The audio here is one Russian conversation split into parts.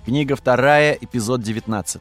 Книга 2, эпизод 19.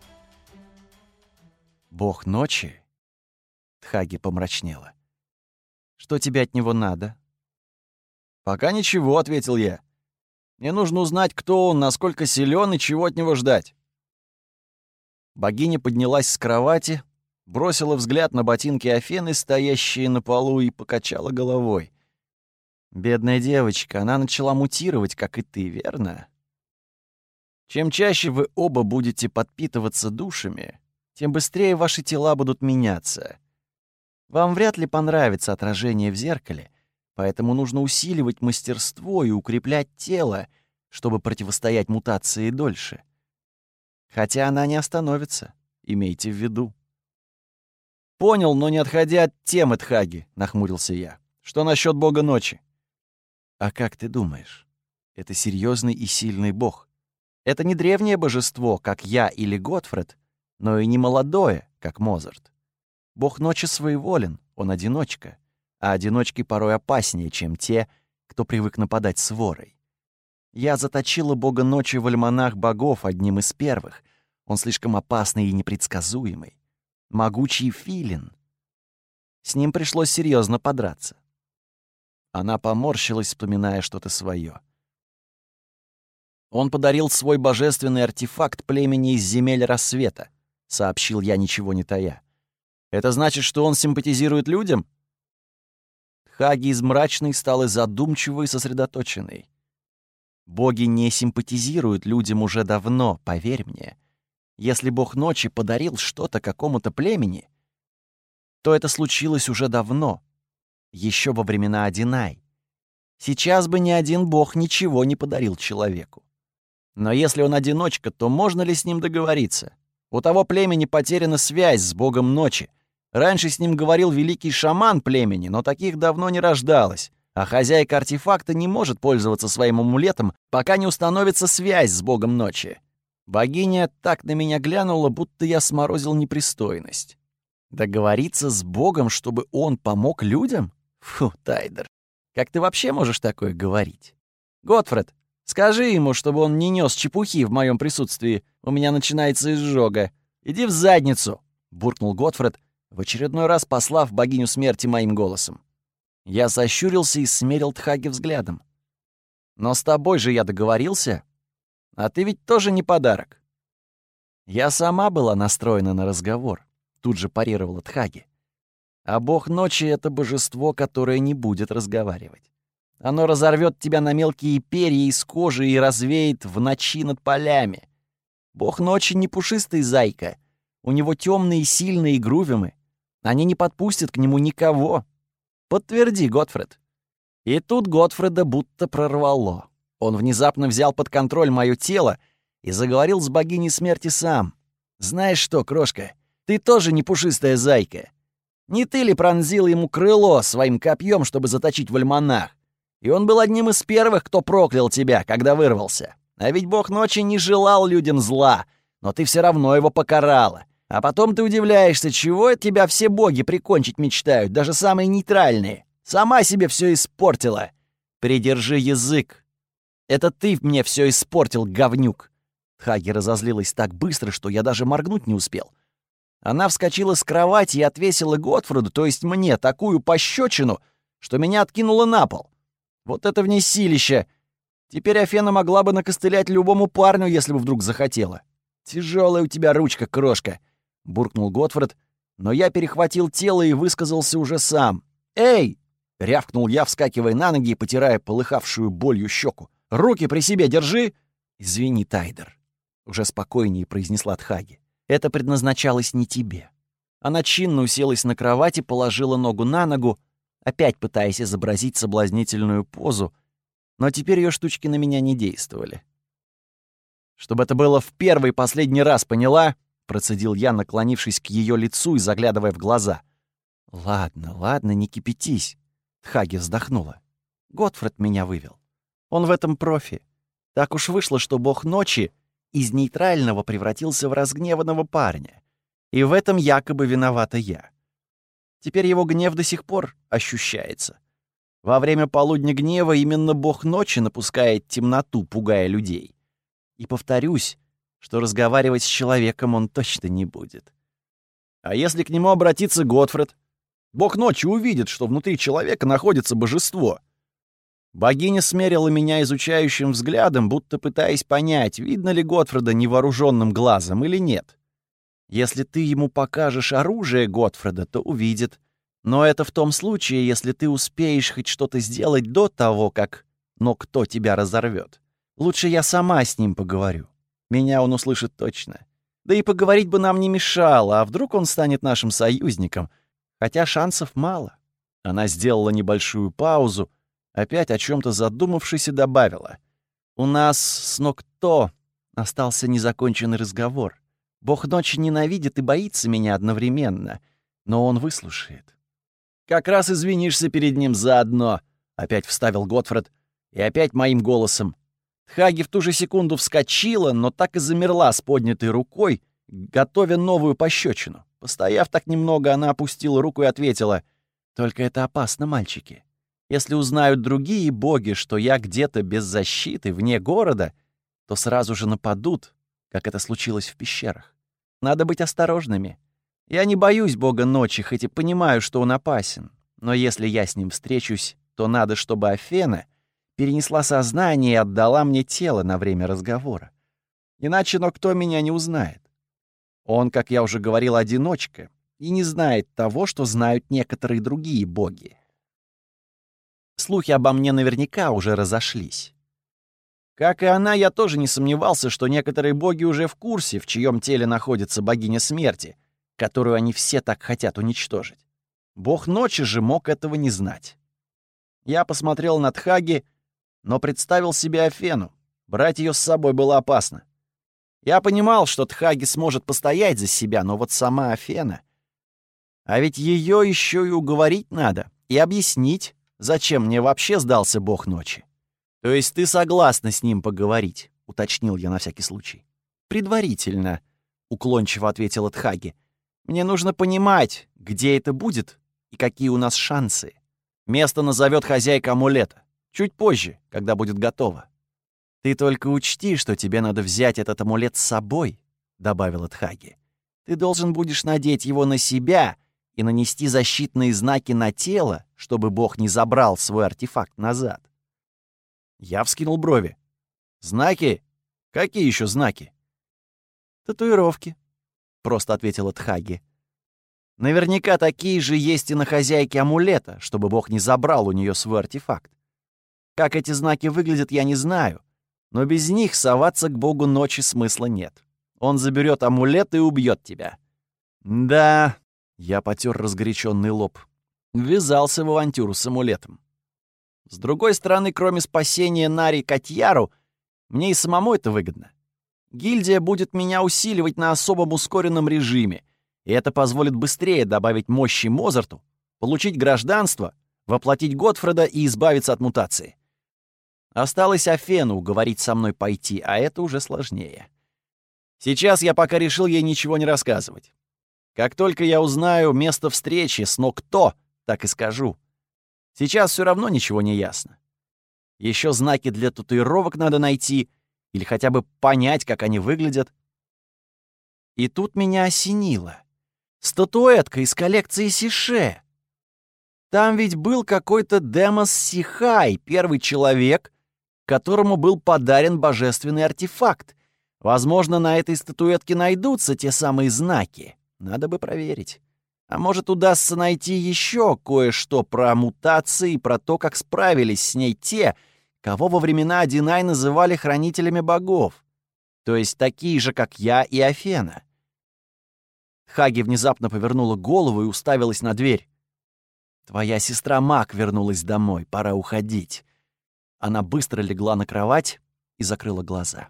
«Бог ночи?» Тхаги помрачнела. «Что тебе от него надо?» «Пока ничего», — ответил я. «Мне нужно узнать, кто он, насколько силен и чего от него ждать». Богиня поднялась с кровати, бросила взгляд на ботинки Афены, стоящие на полу, и покачала головой. «Бедная девочка, она начала мутировать, как и ты, верно? Чем чаще вы оба будете подпитываться душами, тем быстрее ваши тела будут меняться. Вам вряд ли понравится отражение в зеркале, поэтому нужно усиливать мастерство и укреплять тело, чтобы противостоять мутации дольше. Хотя она не остановится, имейте в виду». «Понял, но не отходя от темы, Тхаги», — нахмурился я. «Что насчет бога ночи?» «А как ты думаешь? Это серьезный и сильный бог. Это не древнее божество, как я или Готфред, но и не молодое, как Мозарт. Бог ночи своеволен, он одиночка, а одиночки порой опаснее, чем те, кто привык нападать сворой. Я заточила бога ночи в альманах богов одним из первых. Он слишком опасный и непредсказуемый. Могучий филин. С ним пришлось серьезно подраться». Она поморщилась, вспоминая что-то свое. «Он подарил свой божественный артефакт племени из земель рассвета», — сообщил я, ничего не тая. «Это значит, что он симпатизирует людям?» Тхаги из мрачной стала задумчивой и сосредоточенной. «Боги не симпатизируют людям уже давно, поверь мне. Если бог ночи подарил что-то какому-то племени, то это случилось уже давно, еще во времена Адинай. Сейчас бы ни один бог ничего не подарил человеку. Но если он одиночка, то можно ли с ним договориться? У того племени потеряна связь с богом ночи. Раньше с ним говорил великий шаман племени, но таких давно не рождалось. А хозяйка артефакта не может пользоваться своим амулетом, пока не установится связь с богом ночи». Богиня так на меня глянула, будто я сморозил непристойность. Договориться с богом, чтобы он помог людям? Фу, Тайдер, как ты вообще можешь такое говорить? Готфред, скажи ему, чтобы он не нес чепухи в моем присутствии. У меня начинается изжога. Иди в задницу, буркнул Готфред, в очередной раз послав богиню смерти моим голосом. Я сощурился и смерил Тхаги взглядом. «Но с тобой же я договорился, а ты ведь тоже не подарок». «Я сама была настроена на разговор», — тут же парировала Тхаги. «А бог ночи — это божество, которое не будет разговаривать. Оно разорвет тебя на мелкие перья из кожи и развеет в ночи над полями. Бог ночи не пушистый зайка. У него темные, сильные грувимы. Они не подпустят к нему никого. Подтверди, Готфред». И тут Готфреда будто прорвало. Он внезапно взял под контроль мое тело и заговорил с богиней смерти сам. «Знаешь что, крошка, ты тоже не пушистая зайка. Не ты ли пронзил ему крыло своим копьем, чтобы заточить в альманах? И он был одним из первых, кто проклял тебя, когда вырвался. А ведь бог ночи не желал людям зла, но ты все равно его покарала. А потом ты удивляешься, чего от тебя все боги прикончить мечтают, даже самые нейтральные. Сама себе все испортила. Придержи язык. Это ты мне все испортил, говнюк». Тхаги разозлилась так быстро, что я даже моргнуть не успел. Она вскочила с кровати и отвесила Готфреду, то есть мне, такую пощечину, что меня откинуло на пол. Вот это внесилище! Теперь Афена могла бы накостылять любому парню, если бы вдруг захотела. «Тяжелая у тебя ручка, крошка», — буркнул Готфред, но я перехватил тело и высказался уже сам. «Эй!» — рявкнул я, вскакивая на ноги и потирая полыхавшую болью щеку. «Руки при себе держи!» «Извини, Тайдер», — уже спокойнее произнесла Тхаги. «Это предназначалось не тебе». Она чинно уселась на кровати, положила ногу на ногу, опять пытаясь изобразить соблазнительную позу, но теперь ее штучки на меня не действовали. «Чтобы это было в первый и последний раз, поняла?» — процедил я, наклонившись к ее лицу и заглядывая в глаза. «Ладно, ладно, не кипятись», — Тхаги вздохнула. «Готфред меня вывел. Он в этом профи. Так уж вышло, что бог ночи из нейтрального превратился в разгневанного парня. И в этом якобы виновата я. Теперь его гнев до сих пор ощущается. Во время полудня гнева именно бог ночи напускает темноту, пугая людей. И повторюсь, что разговаривать с человеком он точно не будет. А если к нему обратиться Готфред? Бог ночи увидит, что внутри человека находится божество. Богиня смерила меня изучающим взглядом, будто пытаясь понять, видно ли Готфреда невооруженным глазом или нет. Если ты ему покажешь оружие Готфреда, то увидит. Но это в том случае, если ты успеешь хоть что-то сделать до того, как кто тебя разорвет. Лучше я сама с ним поговорю. Меня он услышит точно. Да и поговорить бы нам не мешало, а вдруг он станет нашим союзником, хотя шансов мало. Она сделала небольшую паузу, опять о чем-то задумавшись, и добавила. У нас с Нокто остался незаконченный разговор. Бог ночи ненавидит и боится меня одновременно, но он выслушает. «Как раз извинишься перед ним заодно», — опять вставил Готфред, и опять моим голосом. Тхаги в ту же секунду вскочила, но так и замерла с поднятой рукой, готовя новую пощечину. Постояв так немного, она опустила руку и ответила: «Только это опасно, мальчики. Если узнают другие боги, что я где-то без защиты, вне города, то сразу же нападут, как это случилось в пещерах. Надо быть осторожными. Я не боюсь бога ночи, хоть и понимаю, что он опасен. Но если я с ним встречусь, то надо, чтобы Афена перенесла сознание и отдала мне тело на время разговора. Иначе кто меня не узнает. Он, как я уже говорил, одиночка и не знает того, что знают некоторые другие боги. Слухи обо мне наверняка уже разошлись. Как и она, я тоже не сомневался, что некоторые боги уже в курсе, в чьем теле находится богиня смерти, которую они все так хотят уничтожить. Бог ночи же мог этого не знать. Я посмотрел на Тхаги, но представил себе Афену. Брать ее с собой было опасно. Я понимал, что Тхаги сможет постоять за себя, но вот сама Афена... А ведь ее еще и уговорить надо, и объяснить, зачем мне вообще сдался бог ночи. То есть ты согласна с ним поговорить, уточнил я на всякий случай. Предварительно, уклончиво ответила Тхаги. Мне нужно понимать, где это будет и какие у нас шансы. Место назовет хозяйка амулета. Чуть позже, когда будет готово. «Ты только учти, что тебе надо взять этот амулет с собой», — добавила Тхаги. «Ты должен будешь надеть его на себя и нанести защитные знаки на тело, чтобы Бог не забрал свой артефакт назад». Я вскинул брови. «Знаки? Какие еще знаки?» «Татуировки», — просто ответила Тхаги. «Наверняка такие же есть и на хозяйке амулета, чтобы Бог не забрал у нее свой артефакт. Как эти знаки выглядят, я не знаю, но без них соваться к богу ночи смысла нет. Он заберет амулет и убьет тебя». «Да», — я потер разгоряченный лоб, ввязался в авантюру с амулетом. С другой стороны, кроме спасения Нари Катьяру, мне и самому это выгодно. Гильдия будет меня усиливать на особом ускоренном режиме, и это позволит быстрее добавить мощи Мозарту, получить гражданство, воплотить Готфреда и избавиться от мутации. Осталось Афену уговорить со мной пойти, а это уже сложнее. Сейчас я пока решил ей ничего не рассказывать. Как только я узнаю место встречи с Нокто, так и скажу. Сейчас все равно ничего не ясно. Еще знаки для татуировок надо найти или хотя бы понять, как они выглядят. И тут меня осенило. Статуэтка из коллекции Сише. Там ведь был какой-то Демос Сихай, первый человек, которому был подарен божественный артефакт. Возможно, на этой статуэтке найдутся те самые знаки. Надо бы проверить. А может, удастся найти еще кое-что про мутации и про то, как справились с ней те, кого во времена Адинай называли хранителями богов. То есть такие же, как я и Афена. Хаги внезапно повернула голову и уставилась на дверь. «Твоя сестра Мак вернулась домой, пора уходить». Она быстро легла на кровать и закрыла глаза.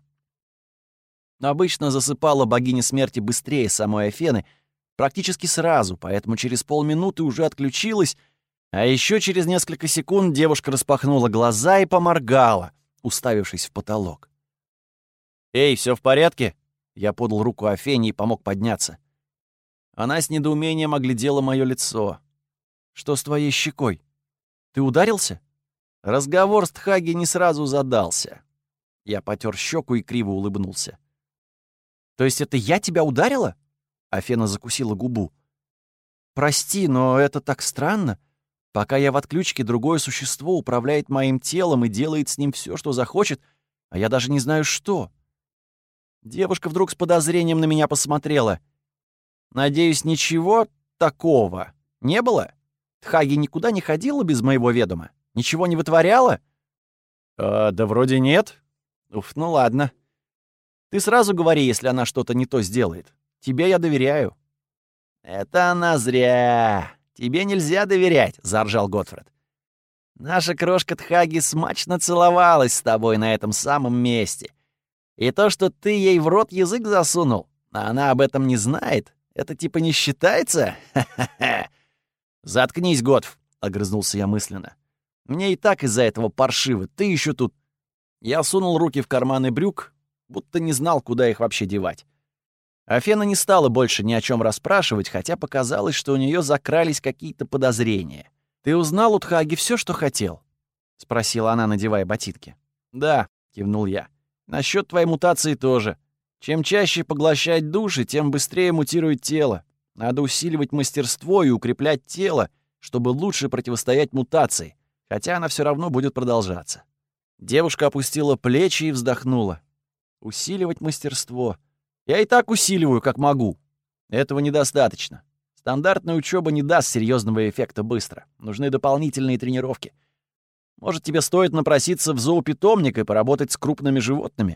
Обычно засыпала богиня смерти быстрее самой Афены, практически сразу, поэтому через полминуты уже отключилась, а еще через несколько секунд девушка распахнула глаза и поморгала, уставившись в потолок. «Эй, все в порядке?» Я подал руку Афене и помог подняться. Она с недоумением оглядела мое лицо. «Что с твоей щекой? Ты ударился?» Разговор с Тхаги не сразу задался. Я потер щеку и криво улыбнулся. «То есть это я тебя ударила?» Афена закусила губу. «Прости, но это так странно. Пока я в отключке, другое существо управляет моим телом и делает с ним все, что захочет, а я даже не знаю, что». Девушка вдруг с подозрением на меня посмотрела. «Надеюсь, ничего такого не было? Тхаги никуда не ходила без моего ведома? Ничего не вытворяла?» Да вроде нет. Уф, ну ладно. Ты сразу говори, если она что-то не то сделает. Тебе я доверяю». «Это она зря. Тебе нельзя доверять», — заржал Готфред. «Наша крошка Тхаги смачно целовалась с тобой на этом самом месте. И то, что ты ей в рот язык засунул, а она об этом не знает, это типа не считается? Ха-ха-ха!» «Заткнись, Готф», — огрызнулся я мысленно. «Мне и так из-за этого паршиво, ты еще тут...» Я сунул руки в карманы брюк, будто не знал, куда их вообще девать. Афена не стала больше ни о чем расспрашивать, хотя показалось, что у нее закрались какие-то подозрения. «Ты узнал у Тхаги все, что хотел?» — спросила она, надевая ботинки. «Да», — кивнул я. «Насчет твоей мутации тоже. Чем чаще поглощать души, тем быстрее мутирует тело. Надо усиливать мастерство и укреплять тело, чтобы лучше противостоять мутации, хотя она все равно будет продолжаться». Девушка опустила плечи и вздохнула. «Усиливать мастерство. Я и так усиливаю, как могу. Этого недостаточно. Стандартная учеба не даст серьезного эффекта быстро. Нужны дополнительные тренировки. Может, тебе стоит напроситься в зоопитомник и поработать с крупными животными?»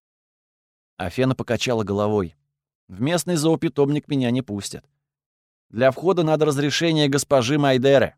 Афена покачала головой. «В местный зоопитомник меня не пустят. Для входа надо разрешение госпожи Майдеры.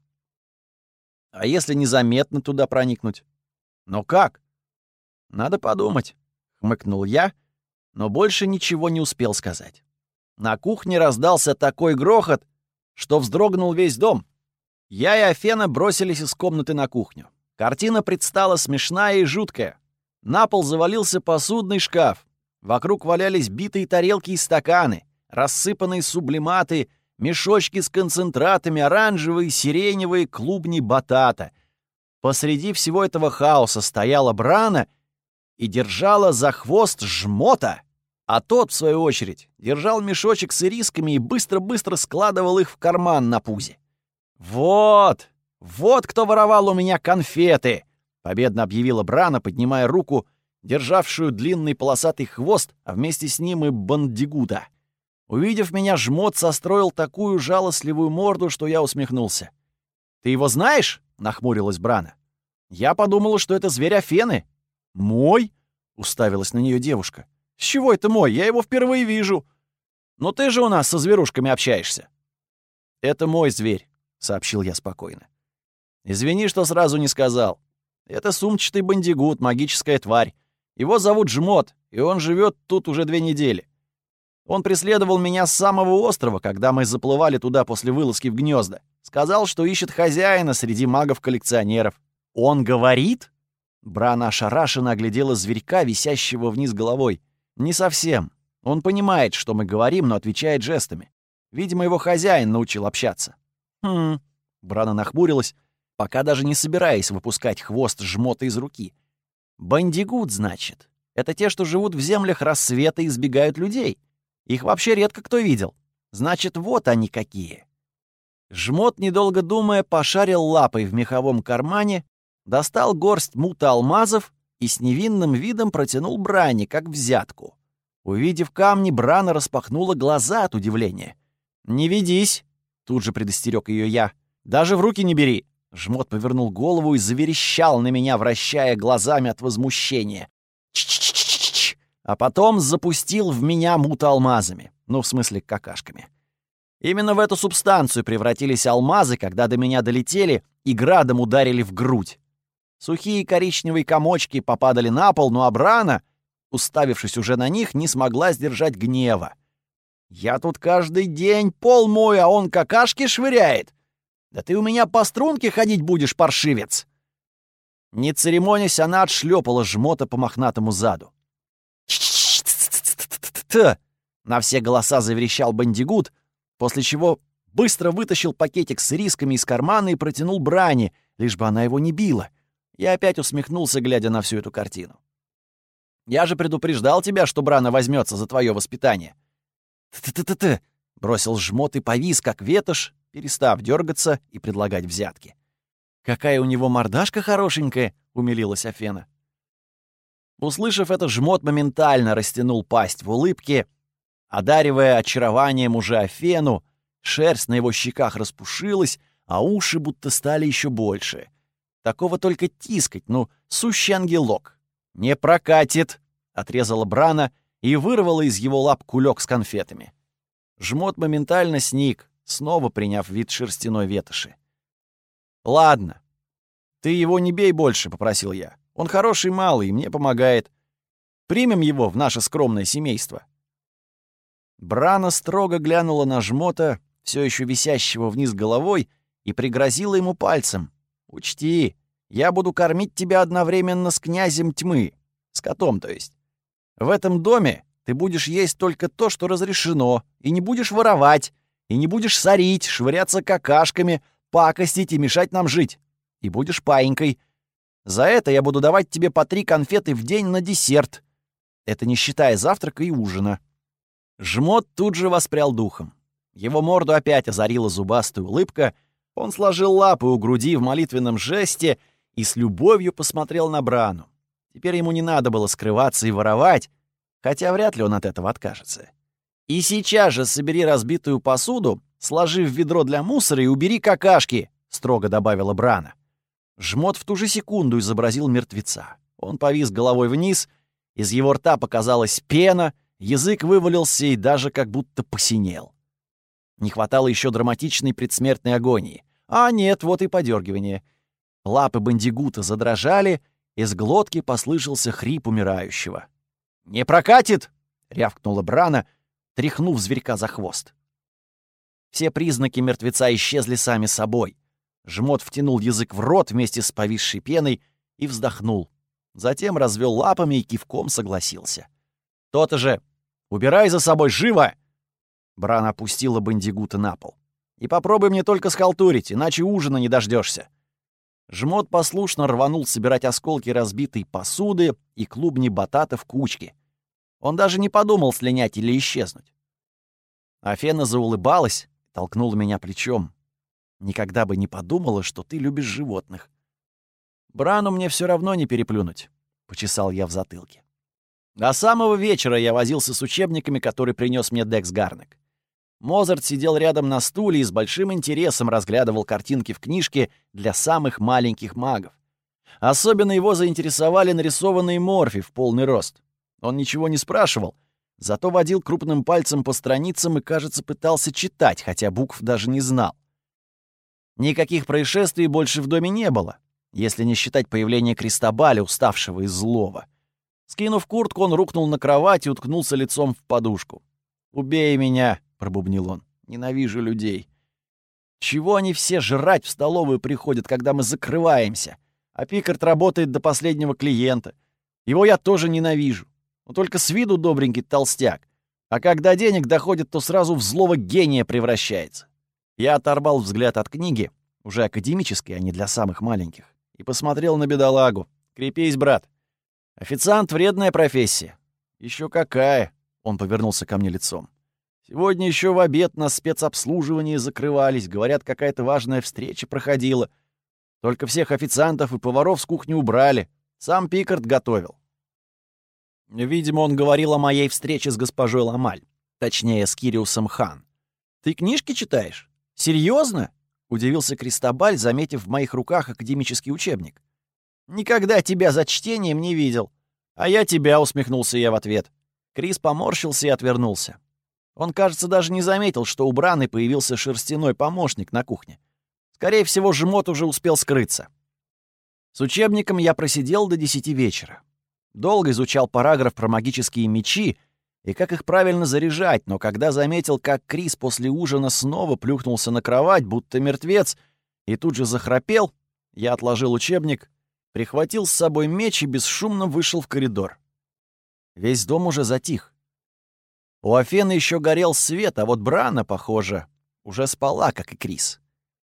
А если незаметно туда проникнуть? Но как? Надо подумать», — хмыкнул я, но больше ничего не успел сказать. На кухне раздался такой грохот, что вздрогнул весь дом. Я и Афена бросились из комнаты на кухню. Картина предстала смешная и жуткая. На пол завалился посудный шкаф. Вокруг валялись битые тарелки и стаканы, рассыпанные сублиматы, мешочки с концентратами, оранжевые, сиреневые клубни батата. Посреди всего этого хаоса стояла Брана и держала за хвост жмота, а тот, в свою очередь, держал мешочек с ирисками и быстро-быстро складывал их в карман на пузе. «Вот! Вот кто воровал у меня конфеты!» — победно объявила Брана, поднимая руку, державшую длинный полосатый хвост, а вместе с ним и бандигута. Увидев меня, жмот состроил такую жалостливую морду, что я усмехнулся. «Ты его знаешь?» — нахмурилась Брана. «Я подумала, что это зверь Афены». «Мой?» — уставилась на нее девушка. «С чего это мой? Я его впервые вижу». «Но ты же у нас со зверушками общаешься». «Это мой зверь», — сообщил я спокойно. «Извини, что сразу не сказал. Это сумчатый бандигут, магическая тварь. Его зовут Жмот, и он живет тут уже 2 недели. Он преследовал меня с самого острова, когда мы заплывали туда после вылазки в гнезда. Сказал, что ищет хозяина среди магов-коллекционеров». «Он говорит?» Брана ошарашенно оглядела зверька, висящего вниз головой. «Не совсем. Он понимает, что мы говорим, но отвечает жестами. Видимо, его хозяин научил общаться». «Хм...» Брана нахмурилась, пока даже не собираясь выпускать хвост жмота из руки. «Бандигут, значит. Это те, что живут в землях рассвета и избегают людей. Их вообще редко кто видел. Значит, вот они какие». Жмот, недолго думая, пошарил лапой в меховом кармане, достал горсть мута алмазов и с невинным видом протянул Бране, как взятку. Увидев камни, Брана распахнула глаза от удивления. «Не ведись!» — тут же предостерег ее я. «Даже в руки не бери!» Жмот повернул голову и заверещал на меня, вращая глазами от возмущения. «Ч-ч-ч-ч-ч!» А потом запустил в меня мут алмазами. Ну, в смысле, какашками. Именно в эту субстанцию превратились алмазы, когда до меня долетели и градом ударили в грудь. Сухие коричневые комочки попадали на пол, но Брана, уставившись уже на них, не смогла сдержать гнева. «Я тут каждый день пол мою, а он какашки швыряет! Да ты у меня по струнке ходить будешь, паршивец!» Не церемонясь, она отшлепала жмота по мохнатому заду. «Т-т-т-т-т-т-т!» На все голоса заверещал бандигут, после чего быстро вытащил пакетик с ирисками из кармана и протянул Бране, лишь бы она его не била. Я опять усмехнулся, глядя на всю эту картину. Я же предупреждал тебя, что Брана возьмется за твое воспитание». «Ты-ты-ты-ты!» — бросил Жмот и повис, как ветошь, перестав дергаться и предлагать взятки. «Какая у него мордашка хорошенькая!» — умилилась Афена. Услышав это, Жмот моментально растянул пасть в улыбке, одаривая очарованием уже Афену, шерсть на его щеках распушилась, а уши будто стали еще больше. Такого только тискать, ну, сущий ангелок. «Не прокатит!» — отрезала Брана и вырвала из его лап кулек с конфетами. Жмот моментально сник, снова приняв вид шерстяной ветоши. «Ладно, ты его не бей больше», — попросил я. «Он хороший малый и мне помогает. Примем его в наше скромное семейство». Брана строго глянула на Жмота, все еще висящего вниз головой, и пригрозила ему пальцем. «Учти, я буду кормить тебя одновременно с князем тьмы, с котом, то есть. В этом доме ты будешь есть только то, что разрешено, и не будешь воровать, и не будешь сорить, швыряться какашками, пакостить и мешать нам жить. И будешь паинькой. За это я буду давать тебе по 3 конфеты в день на десерт. Это не считая завтрака и ужина». Жмот тут же воспрял духом. Его морду опять озарила зубастая улыбка, он сложил лапы у груди в молитвенном жесте и с любовью посмотрел на Брану. Теперь ему не надо было скрываться и воровать, хотя вряд ли он от этого откажется. «И сейчас же собери разбитую посуду, сложи в ведро для мусора и убери какашки», — строго добавила Брана. Жмот в ту же секунду изобразил мертвеца. Он повис головой вниз, из его рта показалась пена, язык вывалился и даже как будто посинел. Не хватало еще драматичной предсмертной агонии. А нет, вот и подергивание. Лапы бандигута задрожали, из глотки послышался хрип умирающего. «Не прокатит!» — рявкнула Брана, тряхнув зверька за хвост. Все признаки мертвеца исчезли сами собой. Жмот втянул язык в рот вместе с повисшей пеной и вздохнул. Затем развел лапами и кивком согласился. «То-то же! Убирай за собой, живо!» Брана опустила бандигута на пол. «И попробуй мне только схалтурить, иначе ужина не дождешься». Жмот послушно рванул собирать осколки разбитой посуды и клубни батата в кучке. Он даже не подумал слинять или исчезнуть. Афена заулыбалась, толкнула меня плечом. «Никогда бы не подумала, что ты любишь животных». «Брану мне все равно не переплюнуть», — почесал я в затылке. До самого вечера я возился с учебниками, которые принес мне Декс Гарнек. Мозарт сидел рядом на стуле и с большим интересом разглядывал картинки в книжке для самых маленьких магов. Особенно его заинтересовали нарисованные морфи в полный рост. Он ничего не спрашивал, зато водил крупным пальцем по страницам и, кажется, пытался читать, хотя букв даже не знал. Никаких происшествий больше в доме не было, если не считать появления Кристобаля, уставшего и злого. Скинув куртку, он рухнул на кровать и уткнулся лицом в подушку. «Убей меня!» — пробубнил он. «Ненавижу людей. Чего они все жрать в столовую приходят, когда мы закрываемся? А Пикард работает до последнего клиента. Его я тоже ненавижу. Но только с виду добренький толстяк. А когда денег доходит, то сразу в злого гения превращается». Я оторвал взгляд от книги, уже академической, а не для самых маленьких, и посмотрел на бедолагу. «Крепись, брат. Официант — вредная профессия». «Еще какая!» — он повернулся ко мне лицом. «Сегодня еще в обед на спецобслуживании закрывались. Говорят, какая-то важная встреча проходила. Только всех официантов и поваров с кухни убрали. Сам Пикард готовил». Видимо, он говорил о моей встрече с госпожой Ламаль. Точнее, с Кириусом Хан. «Ты книжки читаешь? Серьезно?» — удивился Кристобаль, заметив в моих руках академический учебник. «Никогда тебя за чтением не видел». «А я тебя», — усмехнулся я в ответ. Крис поморщился и отвернулся. Он, кажется, даже не заметил, что у Браны появился шерстяной помощник на кухне. Скорее всего, Жмот уже успел скрыться. С учебником я просидел до 10 вечера. Долго изучал параграф про магические мечи и как их правильно заряжать, но когда заметил, как Крис после ужина снова плюхнулся на кровать, будто мертвец, и тут же захрапел, я отложил учебник, прихватил с собой меч и бесшумно вышел в коридор. Весь дом уже затих. У Афены еще горел свет, а вот Брана, похоже, уже спала, как и Крис.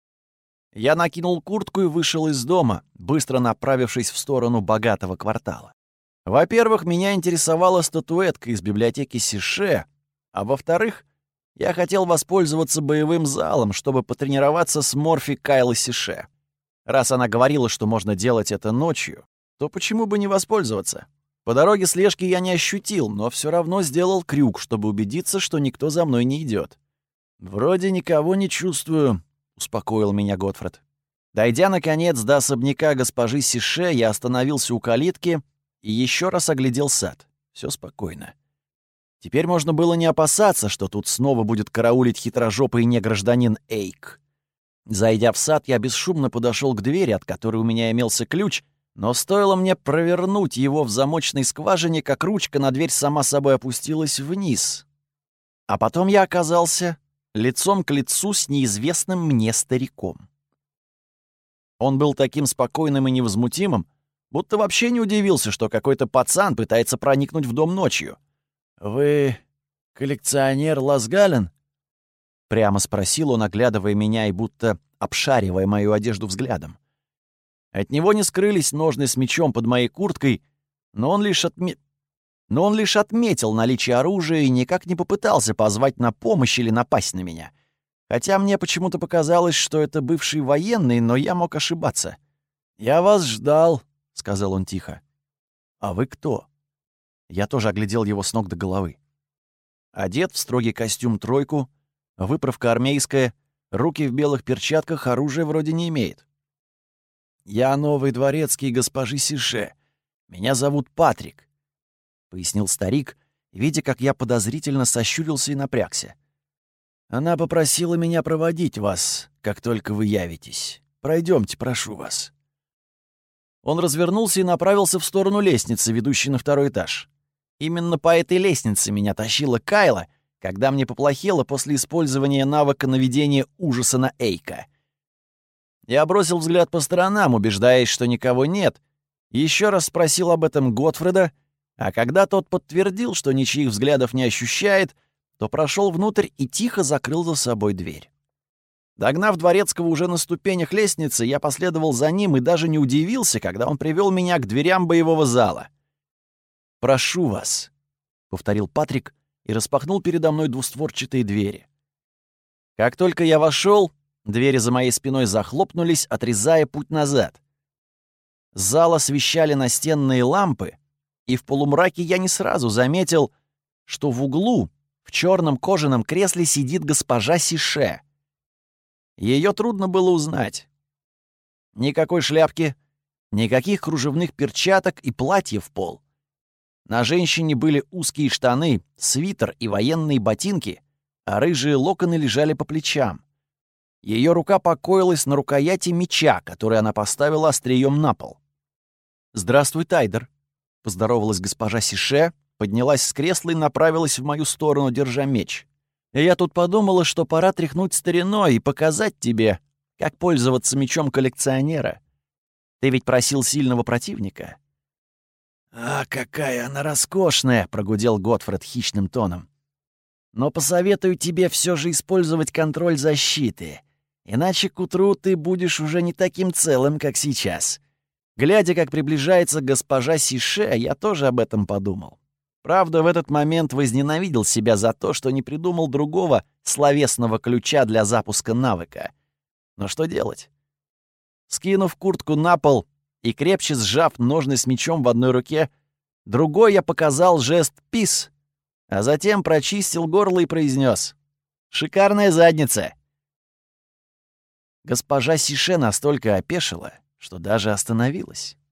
Я накинул куртку и вышел из дома, быстро направившись в сторону богатого квартала. Во-первых, меня интересовала статуэтка из библиотеки Сише, а во-вторых, я хотел воспользоваться боевым залом, чтобы потренироваться с Морфи Кайло Сише. Раз она говорила, что можно делать это ночью, то почему бы не воспользоваться? По дороге слежки я не ощутил, но все равно сделал крюк, чтобы убедиться, что никто за мной не идет. «Вроде никого не чувствую», — успокоил меня Готфред. Дойдя, наконец, до особняка госпожи Сише, я остановился у калитки и еще раз оглядел сад. Все спокойно. Теперь можно было не опасаться, что тут снова будет караулить хитрожопый негражданин Эйк. Зайдя в сад, я бесшумно подошел к двери, от которой у меня имелся ключ, но стоило мне провернуть его в замочной скважине, как ручка на дверь сама собой опустилась вниз. А потом я оказался лицом к лицу с неизвестным мне стариком. Он был таким спокойным и невозмутимым, будто вообще не удивился, что какой-то пацан пытается проникнуть в дом ночью. «Вы коллекционер Ласгален?» — прямо спросил он, оглядывая меня и будто обшаривая мою одежду взглядом. От него не скрылись ножны с мечом под моей курткой, но он лишь отметил наличие оружия и никак не попытался позвать на помощь или напасть на меня. Хотя мне почему-то показалось, что это бывший военный, но я мог ошибаться. «Я вас ждал», — сказал он тихо. «А вы кто?» Я тоже оглядел его с ног до головы. Одет в строгий костюм-тройку, выправка армейская, руки в белых перчатках, оружия вроде не имеет. «Я новый дворецкий госпожи Сише. Меня зовут Патрик», — пояснил старик, видя, как я подозрительно сощурился и напрягся. «Она попросила меня проводить вас, как только вы явитесь. Пройдемте, прошу вас». Он развернулся и направился в сторону лестницы, ведущей на второй этаж. Именно по этой лестнице меня тащила Кайла, когда мне поплохело после использования навыка наведения ужаса на Эйка. Я бросил взгляд по сторонам, убеждаясь, что никого нет, еще раз спросил об этом Готфреда, а когда тот подтвердил, что ничьих взглядов не ощущает, то прошел внутрь и тихо закрыл за собой дверь. Догнав дворецкого уже на ступенях лестницы, я последовал за ним и даже не удивился, когда он привел меня к дверям боевого зала. «Прошу вас», — повторил Патрик и распахнул передо мной двустворчатые двери. Как только я вошел, двери за моей спиной захлопнулись, отрезая путь назад. Зал освещали настенные лампы, и в полумраке я не сразу заметил, что в углу в черном кожаном кресле сидит госпожа Сише. Ее трудно было узнать. Никакой шляпки, никаких кружевных перчаток и платья в пол. На женщине были узкие штаны, свитер и военные ботинки, а рыжие локоны лежали по плечам. Ее рука покоилась на рукояти меча, который она поставила острием на пол. «Здравствуй, Тайдер», — поздоровалась госпожа Сише, поднялась с кресла и направилась в мою сторону, держа меч. «И я тут подумала, что пора тряхнуть стариной и показать тебе, как пользоваться мечом коллекционера. Ты ведь просил сильного противника». «А, какая она роскошная!» — прогудел Готфред хищным тоном. «Но посоветую тебе все же использовать контроль защиты, иначе к утру ты будешь уже не таким целым, как сейчас». Глядя, как приближается госпожа Сише, я тоже об этом подумал. Правда, в этот момент возненавидел себя за то, что не придумал другого словесного ключа для запуска навыка. Но что делать? Скинув куртку на пол и крепче сжав ножны с мечом в одной руке, другой я показал жест «пис», а затем прочистил горло и произнес: «Шикарная задница!». Госпожа Сише настолько опешила, что даже остановилась.